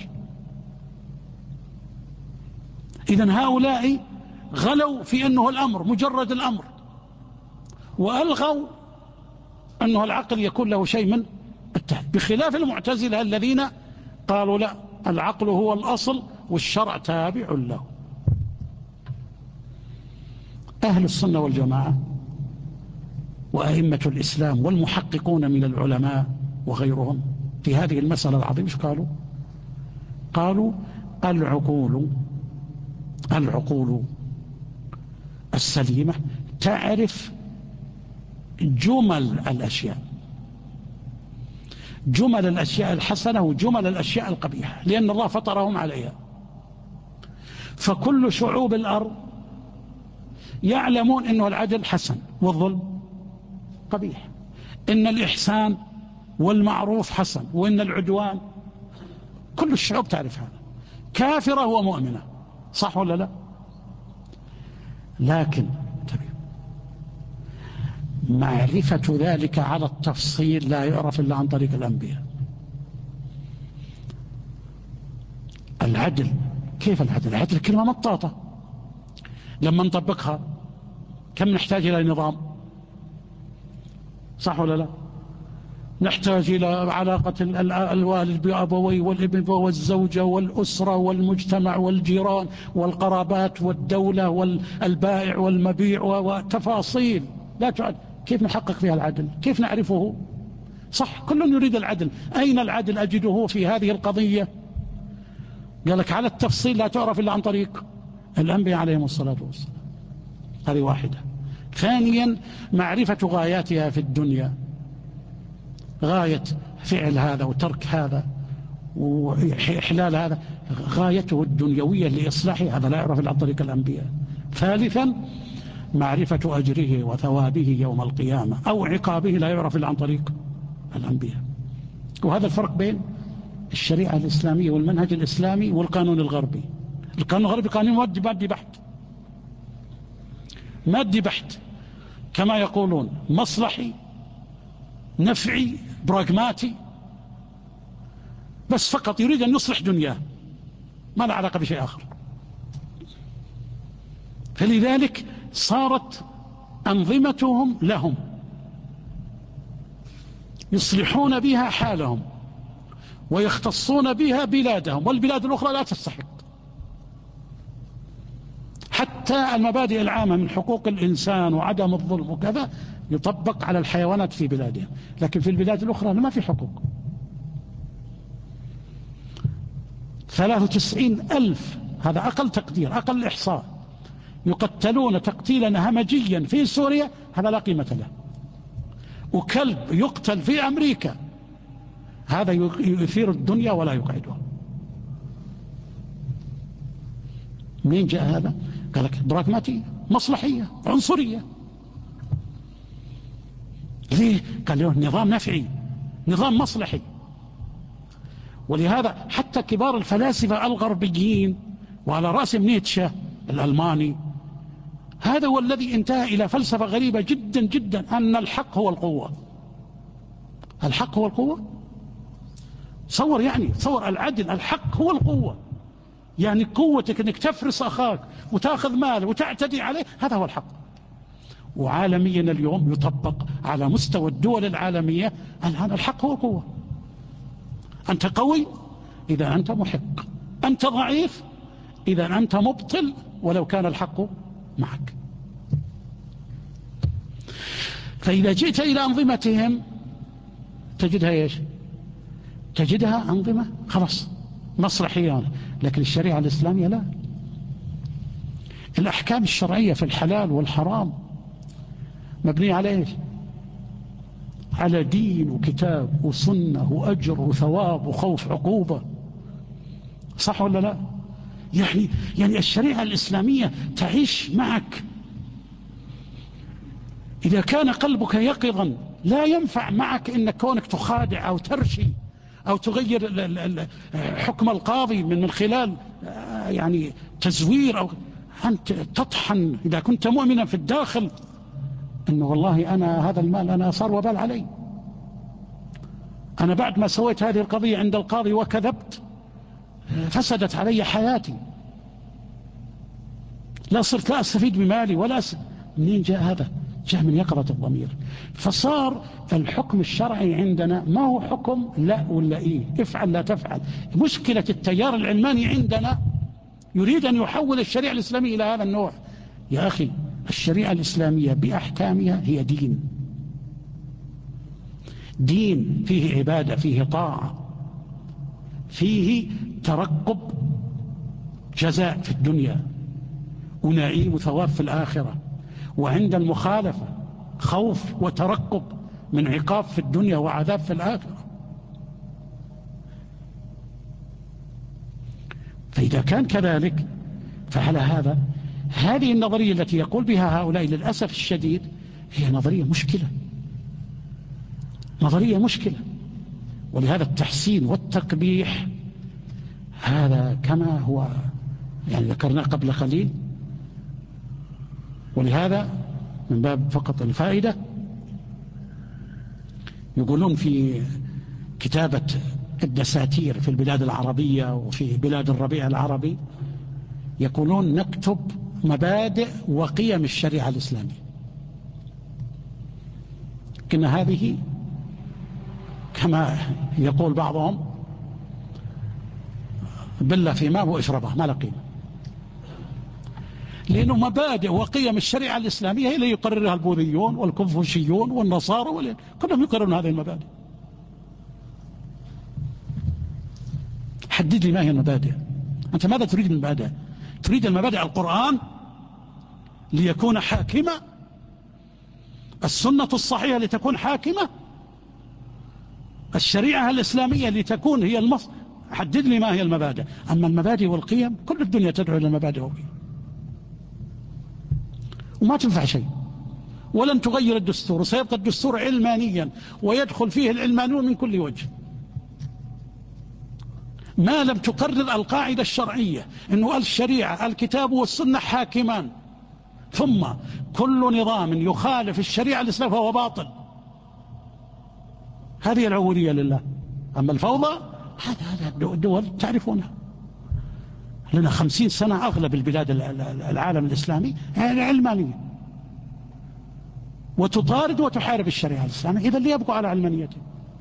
إذن هؤلاء غلوا في أنه الأمر مجرد الأمر، وألغوا أنه العقل يكون له شيء من التهديد، بخلاف المعتزلة الذين قالوا لا، العقل هو الأصل والشرع تابع له. أهل السنة والجماعة وأئمة الإسلام والمحققون من العلماء وغيرهم في هذه المسألة العظيمة ايش قالوا؟ قالوا العقول السليمة تعرف جمل الأشياء الحسنة وجمل الأشياء القبيحة، لأن الله فطرهم عليها. فكل شعوب الأرض يعلمون أنه العدل حسن والظلم قبيح، إن الإحسان والمعروف حسن، وإن العدوان، كل الشعوب تعرف هذا، كافرة ومؤمنة، صح ولا لا؟ لكن معرفة ذلك على التفصيل لا يعرف إلا عن طريق الأنبياء. العدل، كيف العدل؟ العدل كلمة مطاطة، لما نطبقها كم نحتاج إلى نظام، صح ولا لا؟ نحتاج إلى علاقة الوالد بأبويه والابن والزوجة والأسرة والمجتمع والجيران والقرابات والدولة والبائع والمبيع وتفاصيل لا تعد. كيف نحقق فيها العدل؟ كيف نعرفه؟ صح، كل يريد العدل. أين العدل أجده في هذه القضية؟ قال لك على التفصيل لا تعرف إلا عن طريق الأنبياء عليهم الصلاة والسلام. هذه واحدة. ثانيا معرفة غاياتها في الدنيا، غاية فعل هذا وترك هذا وإحلال هذا، غايته الدنيوية لإصلاحه، هذا لا يعرف إلا عن طريق الأنبياء. ثالثا معرفة أجره وثوابه يوم القيامة أو عقابه لا يعرف إلا عن طريق الأنبياء. وهذا الفرق بين الشريعة الإسلامية والمنهج الإسلامي والقانون الغربي. القانون الغربي قانون مادي بحت كما يقولون، مصلحي نفعي براغماتي، بس فقط يريد أن يصلح دنياه، ما له علاقة بشيء آخر. فلذلك صارت أنظمتهم لهم يصلحون بها حالهم ويختصون بها بلادهم، والبلاد الأخرى لا تستحق. حتى المبادئ العامة من حقوق الإنسان وعدم الظلم وكذا يطبق على الحيوانات في بلادهم، لكن في البلاد الأخرى ما في حقوق. 93,000 هذا أقل تقدير، أقل إحصاء، يقتلون تقتيلا همجيا في سوريا، هذا لا قيمة له. وكلب يقتل في أمريكا، هذا يثير الدنيا ولا يقعدها. منين جاء هذا؟ قال لك براغماتية، مصلحية، عنصرية. ليه؟ قال له نظام نفعي، نظام مصلحي. ولهذا حتى كبار الفلاسفة الغربيين وعلى رأسهم نيتشه الألماني، هذا هو الذي انتهى إلى فلسفة غريبة جدا جدا، أن الحق هو القوة. الحق هو القوة؟ تصور العدل، الحق هو القوة، يعني قوتك انك تفرس أخاك وتأخذ ماله وتعتدي عليه، هذا هو الحق. وعالميا اليوم يطبق على مستوى الدول العالمية الآن الحق هو القوة. أنت قوي إذا أنت محق، أنت ضعيف إذا أنت مبطل ولو كان الحق معك. فإذا جئت إلى أنظمتهم تجدها إيش؟ تجدها أنظمة خلاص مصلحية، لكن الشريعة الإسلامية لا. الأحكام الشرعية في الحلال والحرام مبنية على إيش؟ على دين وكتاب وسنة وأجر وثواب وخوف عقوبة، صح ولا لا؟ يعني الشريعة الإسلامية تعيش معك. إذا كان قلبك يقظا لا ينفع معك إنك كونك تخادع أو ترشي أو تغير حكم القاضي من خلال يعني تزوير، أو أنت تطحن. إذا كنت مؤمنا في الداخل إنه والله أنا هذا المال أنا صار وبال علي، أنا بعد ما سويت هذه القضية عند القاضي وكذبت فسدت علي حياتي، لا صرت لا أستفيد بمالي ولا منين جاء هذا؟ جاء من يقظة الضمير. فصار الحكم الشرعي عندنا ما هو حكم لا ولا إيه، افعل لا تفعل. مشكلة التيار العلماني عندنا يريد أن يحول الشريعة الإسلامية إلى هذا النوع. يا أخي الشريعة الإسلامية بأحكامها هي دين فيه عبادة، فيه طاعة، فيه ترقب جزاء في الدنيا ونعيم وثواب في الآخرة، وعند المخالفة خوف وترقب من عقاب في الدنيا وعذاب في الآخرة. فإذا كان كذلك فعلى هذا هذه النظرية التي يقول بها هؤلاء للأسف الشديد هي نظرية مشكلة. ولهذا التحسين والتقبيح هذا كما هو يعني ذكرنا قبل قليل. ولهذا من باب فقط الفائدة يقولون في كتابة الدساتير في البلاد العربية وفي بلاد الربيع العربي يقولون نكتب مبادئ وقيم الشريعة الإسلامية. كنا هذه كما يقول بعضهم بالله في ماء واشربه ما له قيمة، لأنه مبادئ وقيم الشريعة الإسلامية هي اللي يقررها البوذيون والكونفوشيون والنصارى كلهم يقررون هذه المبادئ. حدد لي ما هي المبادئ. أنت ماذا تريد من المبادئ؟ تريد المبادئ القرآن ليكون حاكمة، السنة الصحيحة لتكون حاكمة، الشريعة الإسلامية لتكون هي المصدر. حدد لي ما هي المبادئ. أما المبادئ والقيم كل الدنيا تدعو إلى المبادئ والقيم وما تنفع شيء، ولن تغير الدستور، وسيبقى الدستور علمانيا ويدخل فيه العلمانيون من كل وجه ما لم تقرر القاعدة الشرعية أنه الشريعة الكتاب والسنة حاكمان، ثم كل نظام يخالف الشريعة الإسلامية فهو باطل. هذه العبودية لله. أما الفوضى هذا الدول تعرفونها، لنا 50 سنة أغلب البلاد العالم الإسلامي علمانية وتطارد وتحارب الشريعة الإسلامية. إذا اللي يبقوا على علمانيته،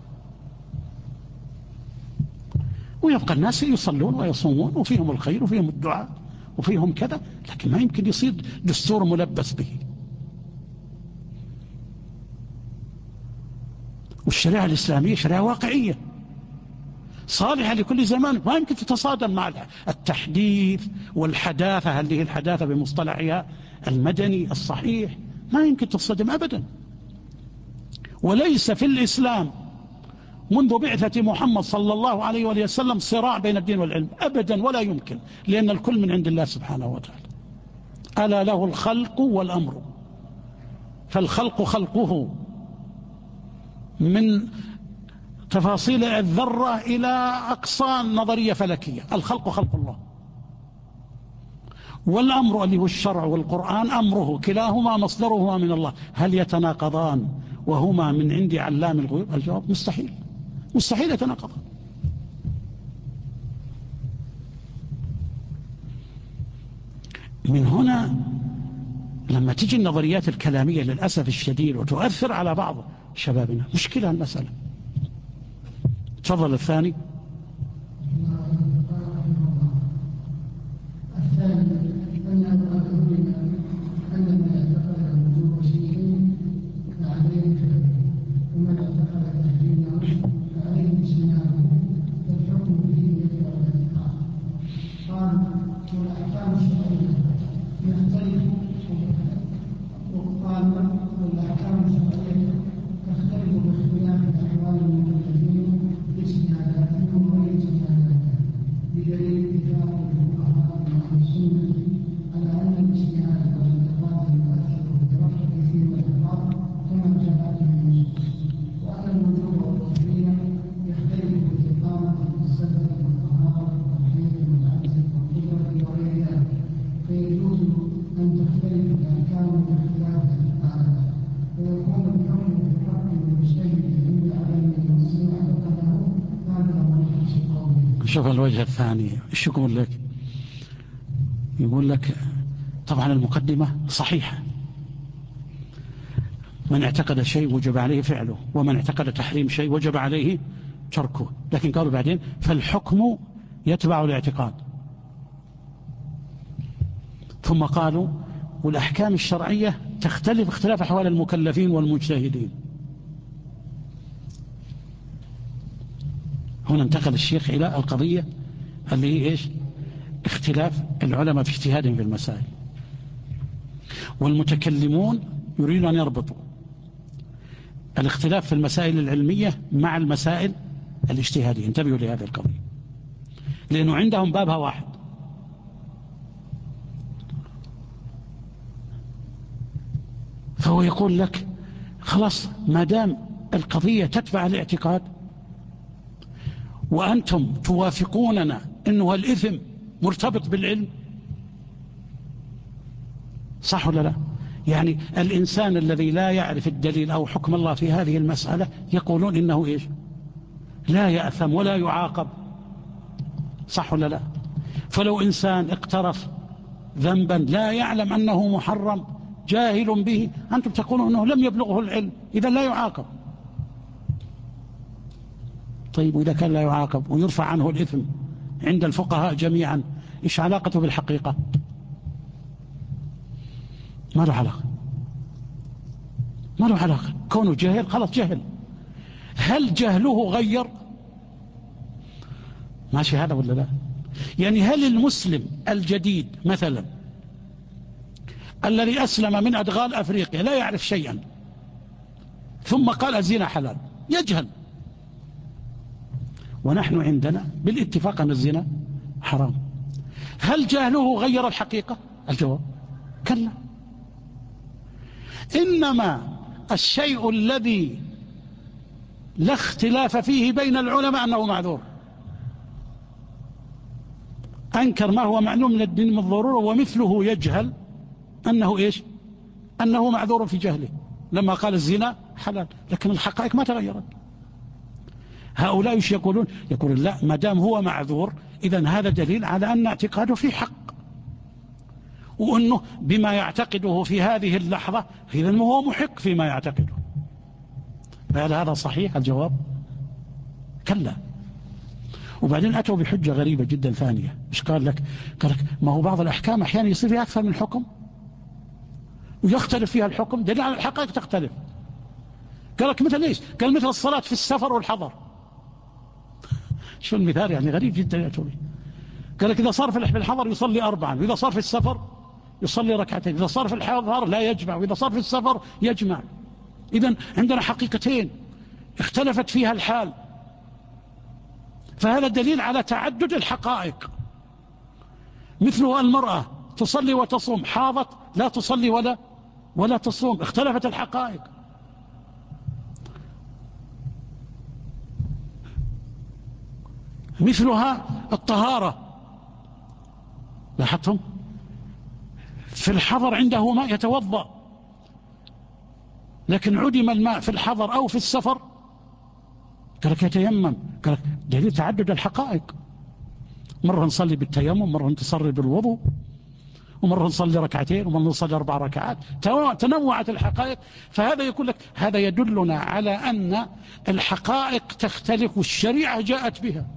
ويبقى الناس يصلون ويصومون وفيهم الخير وفيهم الدعاء وفيهم كذا، لكن ما يمكن يصير دستور ملبس به. والشريعة الإسلامية شريعة واقعية صالحة لكل زمان، ما يمكن تتصادم مع التحديث والحداثة، هذه الحداثة بمصطلحها المدني الصحيح ما يمكن تتصادم أبدا. وليس في الإسلام منذ بعثة محمد صلى الله عليه وآله وسلم صراع بين الدين والعلم أبدا، ولا يمكن، لأن الكل من عند الله سبحانه وتعالى. ألا له الخلق والأمر، فالخلق خلقه من تفاصيل الذرة إلى أقصى نظرية فلكية، الخلق خلق الله، والأمر اللي هو الشرع والقرآن أمره، كلاهما مصدرهما من الله. هل يتناقضان وهما من عند علام الغيوب؟ الجواب مستحيل يتناقضان. من هنا لما تجي النظريات الكلامية للأسف الشديد وتؤثر على بعض شبابنا مشكلة المسألة. تفضل الثاني. الاجتهاد والاعتقاد المؤثر برفع الإثم والعقاب كما جاء به النصوص، وأن الوجوب والتحريم يختلف بالاستقامة في السبب والطهارة والتوحيد والعجز والقدرة وغير ذلك، فيجوز أن تختلف الأحكام باختلاف الأفعال، فيكون الحكم بالحق والمجتهد عند العدم والصنع وقدره هذا منحش قوله. شوف الوجه الثاني، ايش يقول لك؟ يقول لك طبعا المقدمة صحيحة، من اعتقد شيء وجب عليه فعله، ومن اعتقد تحريم شيء وجب عليه تركه، لكن قالوا بعدين فالحكم يتبع الاعتقاد، ثم قالوا والأحكام الشرعية تختلف اختلاف أحوال المكلفين والمجتهدين. هنا انتقل الشيخ إلى القضية اللي هي إيش؟ اختلاف العلماء في اجتهادهم في المسائل، والمتكلمون يريدون أن يربطوا الاختلاف في المسائل العلمية مع المسائل الاجتهادية. انتبهوا لهذه القضية، لأنه عندهم بابها واحد. فهو يقول لك خلاص ما دام القضية تتبع الاعتقاد وأنتم توافقوننا أنه الإثم مرتبط بالعلم، صح ولا لا؟ يعني الإنسان الذي لا يعرف الدليل أو حكم الله في هذه المسألة يقولون إنه إيش؟ لا يأثم ولا يعاقب، صح ولا لا؟ فلو إنسان اقترف ذنبا لا يعلم أنه محرم جاهل به، أنتم تقولون أنه لم يبلغه العلم، إذا لا يعاقب. طيب وإذا كان لا يعاقب ويرفع عنه الإثم عند الفقهاء جميعا، إيش علاقته بالحقيقة؟ ما له علاقة، ما له علاقة. كونه جاهل خلاص جهل. هل جهله غير؟ ماشي هذا ولا لا؟ يعني هل المسلم الجديد مثلا الذي أسلم من أدغال أفريقيا لا يعرف شيئا ثم قال الزنا حلال، يجهل، ونحن عندنا بالاتفاق أن الزنا حرام، هل جهله غير الحقيقة؟ الجواب كلا. إنما الشيء الذي لا اختلاف فيه بين العلماء أنه معذور، أنكر ما هو معلوم من الدين من الضرورة، ومثله يجهل أنه إيش؟ أنه معذور في جهله لما قال الزنا حلال، لكن الحقائق ما تغيرت. هؤلاء ايش يقولون؟ يقولون لا، ما دام هو معذور إذن هذا دليل على أن اعتقاده في حق، وأنه بما يعتقده في هذه اللحظة إذن هو محق فيما يعتقده. فهل هذا صحيح؟ الجواب كلا. وبعدين أتوا بحجة غريبة جدا ثانية، إيش قال لك؟ قال لك ما هو بعض الأحكام أحيانا يصير فيها أكثر من حكم ويختلف فيها الحكم، دليل على الحقائق تختلف. قال لك مثل إيش؟ قال مثل الصلاة في السفر والحضر. شو المثال؟ يعني غريب جدا يا توبي. قال لك إذا صار في الحضر يصلي 4، وإذا صار في السفر يصلي 2، إذا صار في الحضر لا يجمع، وإذا صار في السفر يجمع. إذن عندنا حقيقتين اختلفت فيها الحال، فهذا دليل على تعدد الحقائق. مثله المرأة تصلي وتصوم، حاضت لا تصلي ولا تصوم، اختلفت الحقائق. مثلها الطهارة، لاحظتم؟ في الحضر عنده ماء يتوضأ، لكن عدم الماء في الحضر أو في السفر قال لك يتيمم. قال لك دليل تعدد الحقائق، مرة نصلي بالتيمم، مرة نصلي بالوضوء، ومرة نصلي 2 ومرة نصلي 4 ركعات، تنوعت الحقائق. فهذا يقول لك هذا يدلنا على أن الحقائق تختلف والشريعة جاءت بها.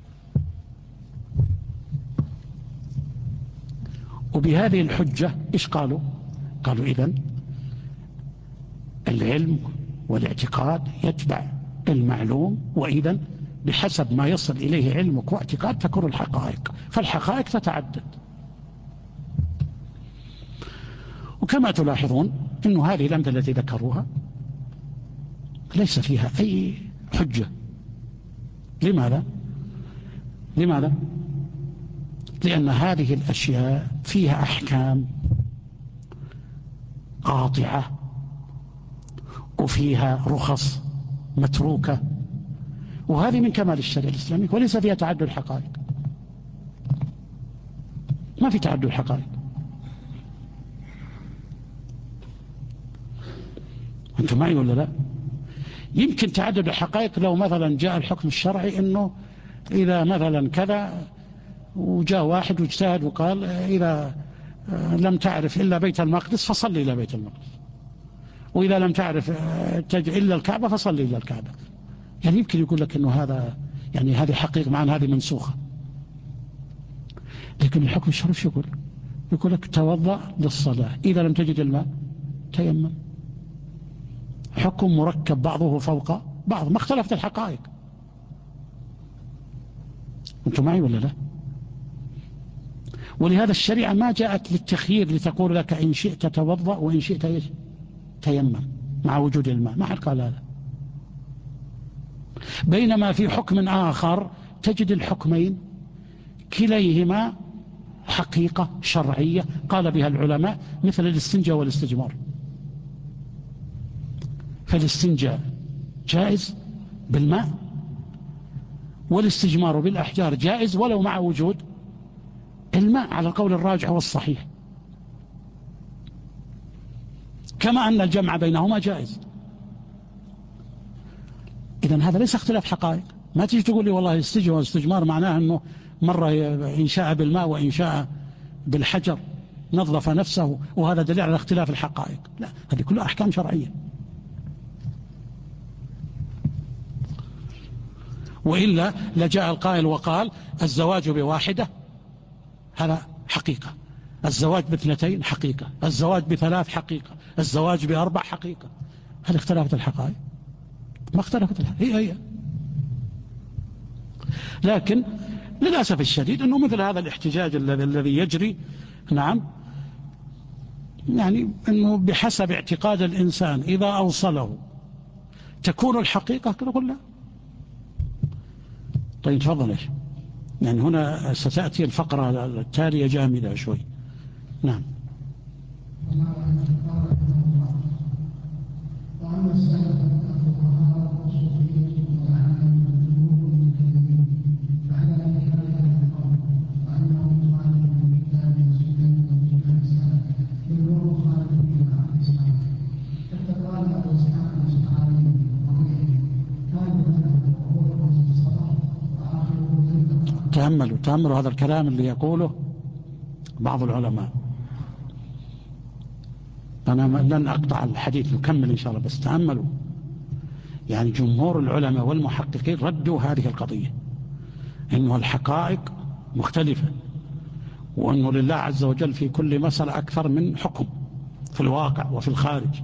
وبهذه الحجة إيش قالوا؟ قالوا إذن العلم والاعتقاد يتبع المعلوم، وإذن بحسب ما يصل إليه علمك واعتقاد تكون الحقائق، فالحقائق تتعدد. وكما تلاحظون أن هذه الأمثلة التي ذكروها ليس فيها أي حجة. لماذا؟ لأن هذه الأشياء فيها أحكام قاطعة وفيها رخص متروكة، وهذه من كمال الشريعة الإسلامية، وليس فيها تعدد الحقائق. ما في تعدد الحقائق. أنتم معي ولا لا؟ يمكن تعدد الحقائق لو مثلا جاء الحكم الشرعي أنه إذا مثلا كذا، وجاء واحد واجتهد وقال إذا لم تعرف إلا بيت المقدس فصل إلى بيت المقدس، وإذا لم تعرف إلا الكعبة فصل إلى الكعبة. يعني يمكن يقول لك أنه هذا يعني هذه حقيقة، مع أن هذه منسوخة. لكن الحكم الشرعي شو يقول؟ يقول لك توضأ للصلاة، إذا لم تجد الماء تيمم. حكم مركب بعضه فوق بعض، ما اختلفت الحقائق. أنتم معي ولا لا؟ ولهذا الشريعة ما جاءت للتخيير لتقول لك إن شئت توضأ وإن شئت تيمم مع وجود الماء، ما حد قال هذا. بينما في حكم آخر تجد الحكمين كليهما حقيقة شرعية قال بها العلماء، مثل الاستنجاء والاستجمار. فالاستنجاء جائز بالماء، والاستجمار بالأحجار جائز ولو مع وجود الماء على القول الراجح والصحيح، كما أن الجمع بينهما جائز. إذن هذا ليس اختلاف حقائق. ما تيجي تقول لي والله الاستجمار والاستجمار معناه أنه مرة إن شاء بالماء وإن شاء بالحجر نظف نفسه وهذا دليل على اختلاف الحقائق. لا، هذه كلها أحكام شرعية. وإلا لجاء القائل وقال الزواج بواحدة هذا حقيقة، الزواج باثنتين حقيقة، الزواج بثلاث حقيقة، الزواج بأربع حقيقة. هل اختلفت الحقائق؟ ما اختلفت الحقائق، هي لكن للأسف الشديد أنه مثل هذا الاحتجاج الذي يجري، نعم، يعني أنه بحسب اعتقاد الإنسان إذا أوصله تكون الحقيقة، نقول لا. طيب تفضل. إيش يعني هنا ستأتي الفقرة التالية جامدة شوي. نعم. تأملوا هذا الكلام اللي يقوله بعض العلماء. أنا لن أقطع الحديث، نكمل إن شاء الله، بس تأملوا. يعني جمهور العلماء والمحققين ردوا هذه القضية، إنه الحقائق مختلفة، وأنه لله عز وجل في كل مسألة أكثر من حكم في الواقع وفي الخارج.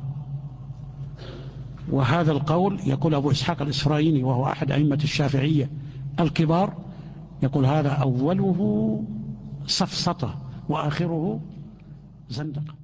وهذا القول يقول أبو إسحاق الإسرائيلي وهو أحد أئمة الشافعية الكبار، يقول هذا أوله سفسطة وآخره زندقة.